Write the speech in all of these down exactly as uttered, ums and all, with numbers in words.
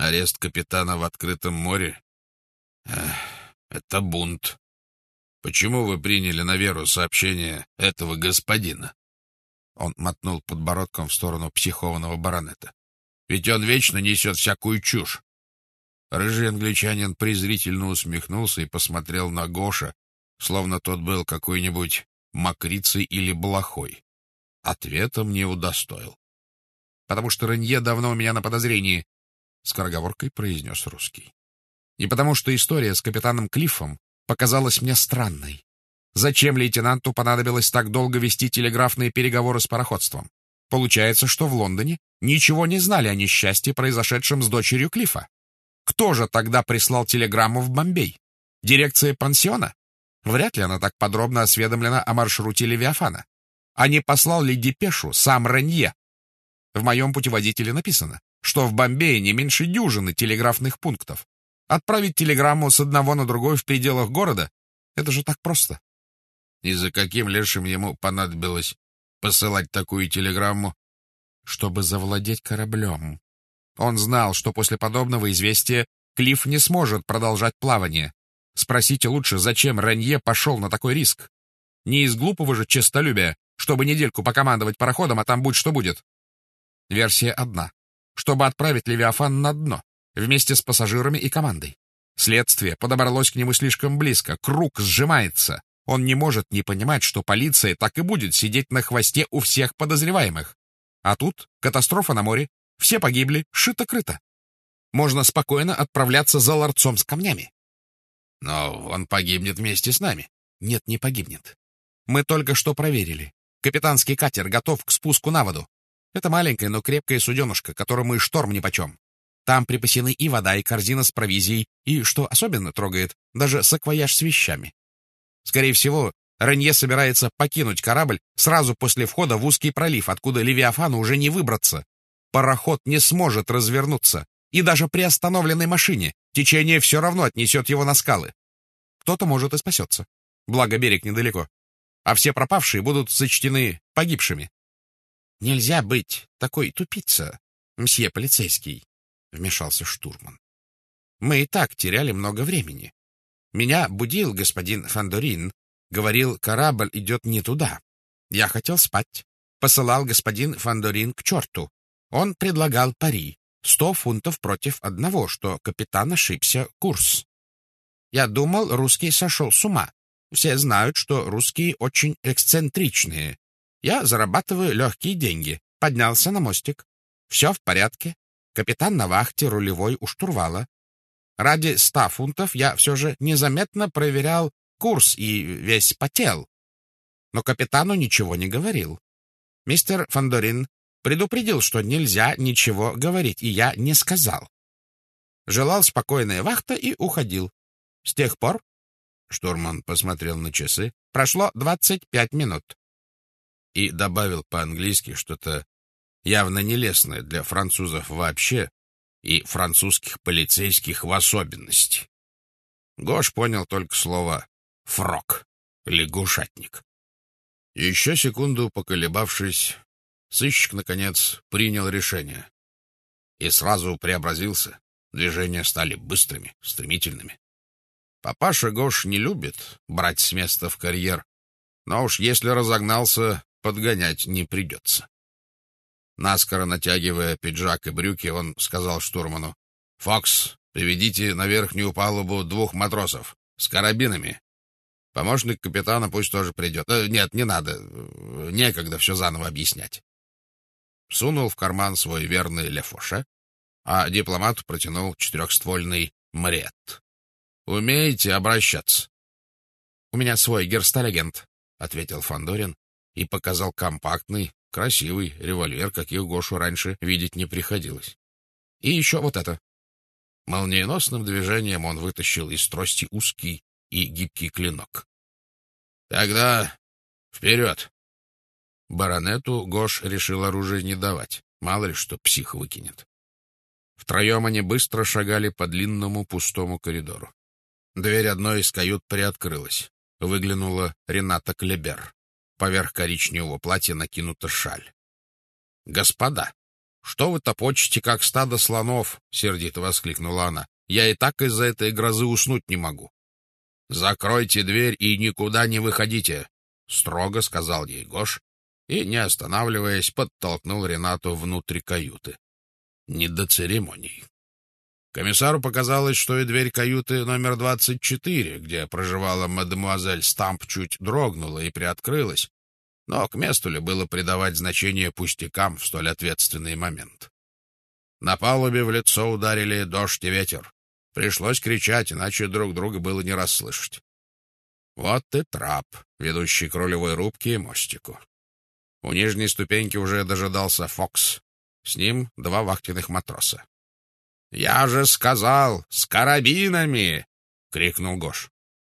Арест капитана в открытом море? Эх, это бунт. Почему вы приняли на веру сообщение этого господина? Он мотнул подбородком в сторону психованного баронета. Ведь он вечно несет всякую чушь. Рыжий англичанин презрительно усмехнулся и посмотрел на Гоша, словно тот был какой-нибудь мокрицей или блохой. Ответом не удостоил. — Потому что Ренье давно у меня на подозрении, — скороговоркой произнес русский. — И потому что история с капитаном Клиффом показалась мне странной. Зачем лейтенанту понадобилось так долго вести телеграфные переговоры с пароходством? Получается, что в Лондоне ничего не знали о несчастье, произошедшем с дочерью Клиффа. Кто же тогда прислал телеграмму в Бомбей? Дирекция пансиона? Вряд ли она так подробно осведомлена о маршруте Левиафана. А не послал ли депешу сам Ренье? В моем путеводителе написано, что в Бомбее не меньше дюжины телеграфных пунктов. Отправить телеграмму с одного на другой в пределах города — это же так просто. И за каким лешим ему понадобилось посылать такую телеграмму? Чтобы завладеть кораблем. Он знал, что после подобного известия Клифф не сможет продолжать плавание. Спросите лучше, зачем Ренье пошел на такой риск? Не из глупого же честолюбия, чтобы недельку покомандовать пароходом, а там будь что будет. Версия одна. Чтобы отправить Левиафан на дно, вместе с пассажирами и командой. Следствие подобралось к нему слишком близко, круг сжимается. Он не может не понимать, что полиция так и будет сидеть на хвосте у всех подозреваемых. А тут катастрофа на море, все погибли, шито-крыто. Можно спокойно отправляться за ларцом с камнями. Но он погибнет вместе с нами. Нет, не погибнет. Мы только что проверили. Капитанский катер готов к спуску на воду. Это маленькая, но крепкая суденышко, которому и шторм нипочем. Там припасены и вода, и корзина с провизией, и, что особенно трогает, даже саквояж с вещами. Скорее всего, Ренье собирается покинуть корабль сразу после входа в узкий пролив, откуда Левиафану уже не выбраться. Пароход не сможет развернуться, и даже при остановленной машине течение все равно отнесет его на скалы. Кто-то, может, и спасется. Благо, берег недалеко. А все пропавшие будут сочтены погибшими. — Нельзя быть такой тупица, мсье полицейский, — вмешался штурман. — Мы и так теряли много времени. Меня будил господин Фандорин, говорил, корабль идет не туда. Я хотел спать. Посылал господин Фандорин к черту. Он предлагал пари. Сто фунтов против одного, что капитан ошибся курс. Я думал, русский сошел с ума. Все знают, что русские очень эксцентричные. Я зарабатываю легкие деньги. Поднялся на мостик. Все в порядке. Капитан на вахте, рулевой у штурвала. Ради ста фунтов я все же незаметно проверял курс и весь потел. Но капитану ничего не говорил. Мистер Фандорин предупредил, что нельзя ничего говорить, и я не сказал. Желал спокойная вахта и уходил. С тех пор, штурман посмотрел на часы, прошло двадцать пять минут. И добавил по-английски что-то явно нелестное для французов вообще и французских полицейских в особенности. Гош понял только слово «фрок» — лягушатник. Еще секунду поколебавшись, сыщик, наконец, принял решение. И сразу преобразился. Движения стали быстрыми, стремительными. Папаша Гош не любит брать с места в карьер, но уж если разогнался, подгонять не придется. Наскоро натягивая пиджак и брюки, он сказал штурману: «Фокс, приведите на верхнюю палубу двух матросов с карабинами. Помощник капитана пусть тоже придет. Э, нет, не надо. Некогда все заново объяснять». Сунул в карман свой верный Лефоше, а дипломату протянул четырехствольный Мариетт. «Умеете обращаться?» «У меня свой герсталегент», — ответил Фандорин и показал компактный, красивый револьвер, каких Гошу раньше видеть не приходилось. «И еще вот это». Молниеносным движением он вытащил из трости узкий и гибкий клинок. «Тогда вперед!» Баронету Гош решил оружие не давать, мало ли что псих выкинет. Втроем они быстро шагали по длинному пустому коридору. Дверь одной из кают приоткрылась. Выглянула Рената Клебер. Поверх коричневого платья накинута шаль. «Господа!» «Что вы топочете, как стадо слонов?» — сердито воскликнула она. «Я и так из-за этой грозы уснуть не могу». «Закройте дверь и никуда не выходите», — строго сказал ей Гош, и, не останавливаясь, подтолкнул Ренату внутрь каюты. Не до церемоний. Комиссару показалось, что и дверь каюты номер двадцать четыре, где проживала мадемуазель Стамп, чуть дрогнула и приоткрылась, но к месту ли было придавать значение пустякам в столь ответственный момент. На палубе в лицо ударили дождь и ветер. Пришлось кричать, иначе друг друга было не расслышать. Вот и трап, ведущий к рулевой рубке и мостику. У нижней ступеньки уже дожидался Фокс. С ним два вахтенных матроса. «Я же сказал, с карабинами!» — крикнул Гош.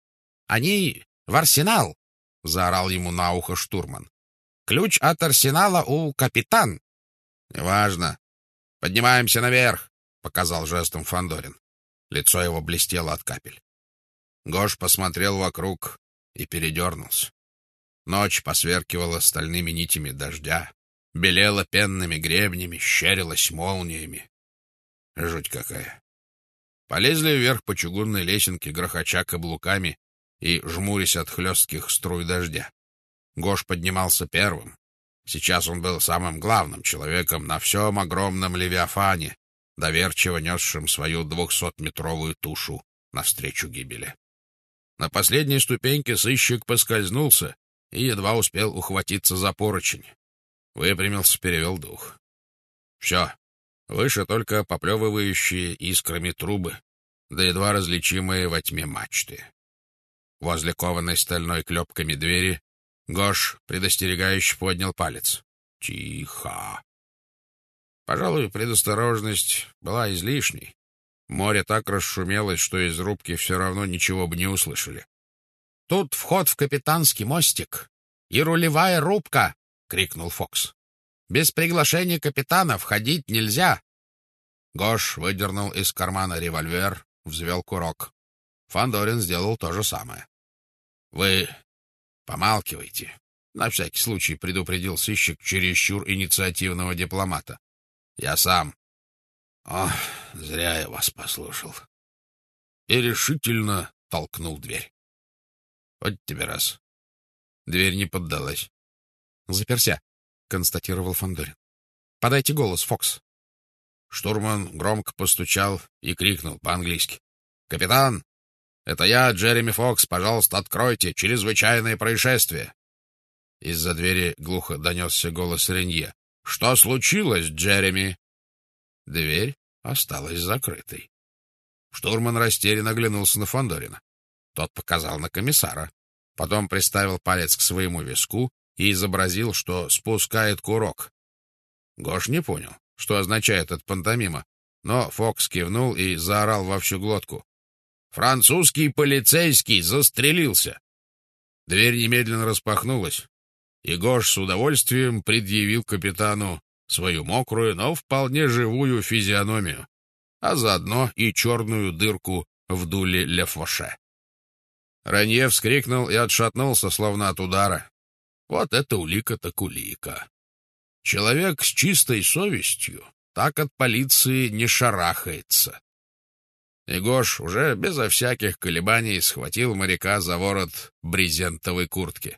«Они в арсенал!» — заорал ему на ухо штурман. «Ключ от арсенала у капитан!» «Неважно. Поднимаемся наверх!» — показал жестом Фандорин. Лицо его блестело от капель. Гош посмотрел вокруг и передернулся. Ночь посверкивала стальными нитями дождя, белела пенными гребнями, щерилась молниями. Жуть какая! Полезли вверх по чугунной лесенке, грохоча каблуками и жмурясь от хлестких струй дождя. Гош поднимался первым. Сейчас он был самым главным человеком на всем огромном Левиафане, доверчиво несшим свою двухсотметровую тушу навстречу гибели. На последней ступеньке сыщик поскользнулся и едва успел ухватиться за поручень. Выпрямился, перевел дух. Все. Выше только поплевывающие искрами трубы, да едва различимые во тьме мачты. Возле кованой стальной клепками двери Гош предостерегающе поднял палец. Тихо. Пожалуй, предосторожность была излишней. Море так расшумелось, что из рубки все равно ничего бы не услышали. — Тут вход в капитанский мостик и рулевая рубка! — крикнул Фокс. — Без приглашения капитана входить нельзя! Гош выдернул из кармана револьвер, взвел курок. Фандорин сделал то же самое. — Вы помалкивайте. На всякий случай предупредил сыщик чересчур инициативного дипломата. — Я сам. — Ох, зря я вас послушал. И решительно толкнул дверь. Вот тебе раз. Дверь не поддалась. — Заперся, — констатировал Фандорин. — Подайте голос, Фокс. Штурман громко постучал и крикнул по-английски. — Капитан, это я, Джереми Фокс. Пожалуйста, откройте. Чрезвычайное происшествие. Из-за двери глухо донесся голос Ренье. — Что случилось, Джереми? Дверь осталась закрытой. Штурман растерянно оглянулся на Фандорина. Тот показал на комиссара. Потом приставил палец к своему виску и изобразил, что спускает курок. Гош не понял, что означает эта пантомима, но Фокс кивнул и заорал во всю глотку. «Французский полицейский застрелился!» Дверь немедленно распахнулась, и Гош с удовольствием предъявил капитану свою мокрую, но вполне живую физиономию, а заодно и черную дырку в дуле Ле Фоше. Ранье вскрикнул и отшатнулся, словно от удара. Вот это улика так улика. Человек с чистой совестью так от полиции не шарахается. И Гош уже безо всяких колебаний схватил моряка за ворот брезентовой куртки.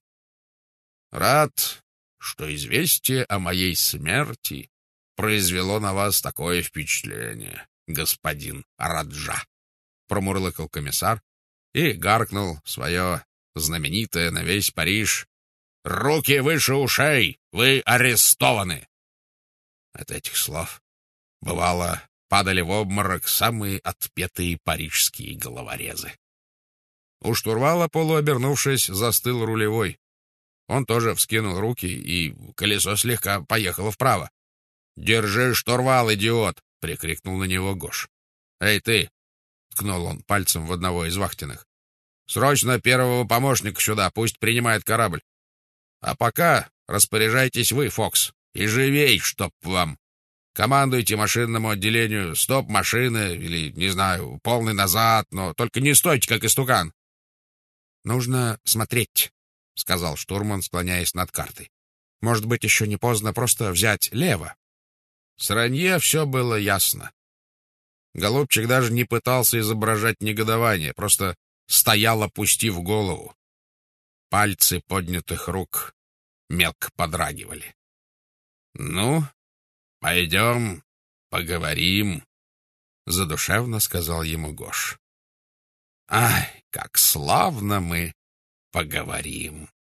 «Рад, что известие о моей смерти произвело на вас такое впечатление, господин Раджа», — промурлыкал комиссар и гаркнул свое знаменитое на весь Париж: «Руки выше ушей! Вы арестованы!» От этих слов, бывало, падали в обморок самые отпетые парижские головорезы. У штурвала, полуобернувшись, застыл рулевой. Он тоже вскинул руки, и колесо слегка поехало вправо. «Держи штурвал, идиот!» — прикрикнул на него Гош. «Эй, ты!» — ткнул он пальцем в одного из вахтенных. «Срочно первого помощника сюда, пусть принимает корабль. А пока распоряжайтесь вы, Фокс, и живей, чтоб вам. Командуйте машинному отделению, стоп машины или, не знаю, полный назад, но только не стойте, как истукан». «Нужно смотреть», — сказал штурман, склоняясь над картой. «Может быть, еще не поздно просто взять лево». С Ранье все было ясно. Голубчик даже не пытался изображать негодование, просто стоял, опустив голову. Пальцы поднятых рук мелко подрагивали. — Ну, пойдем, поговорим, — задушевно сказал ему Гош. — Ай, как славно мы поговорим!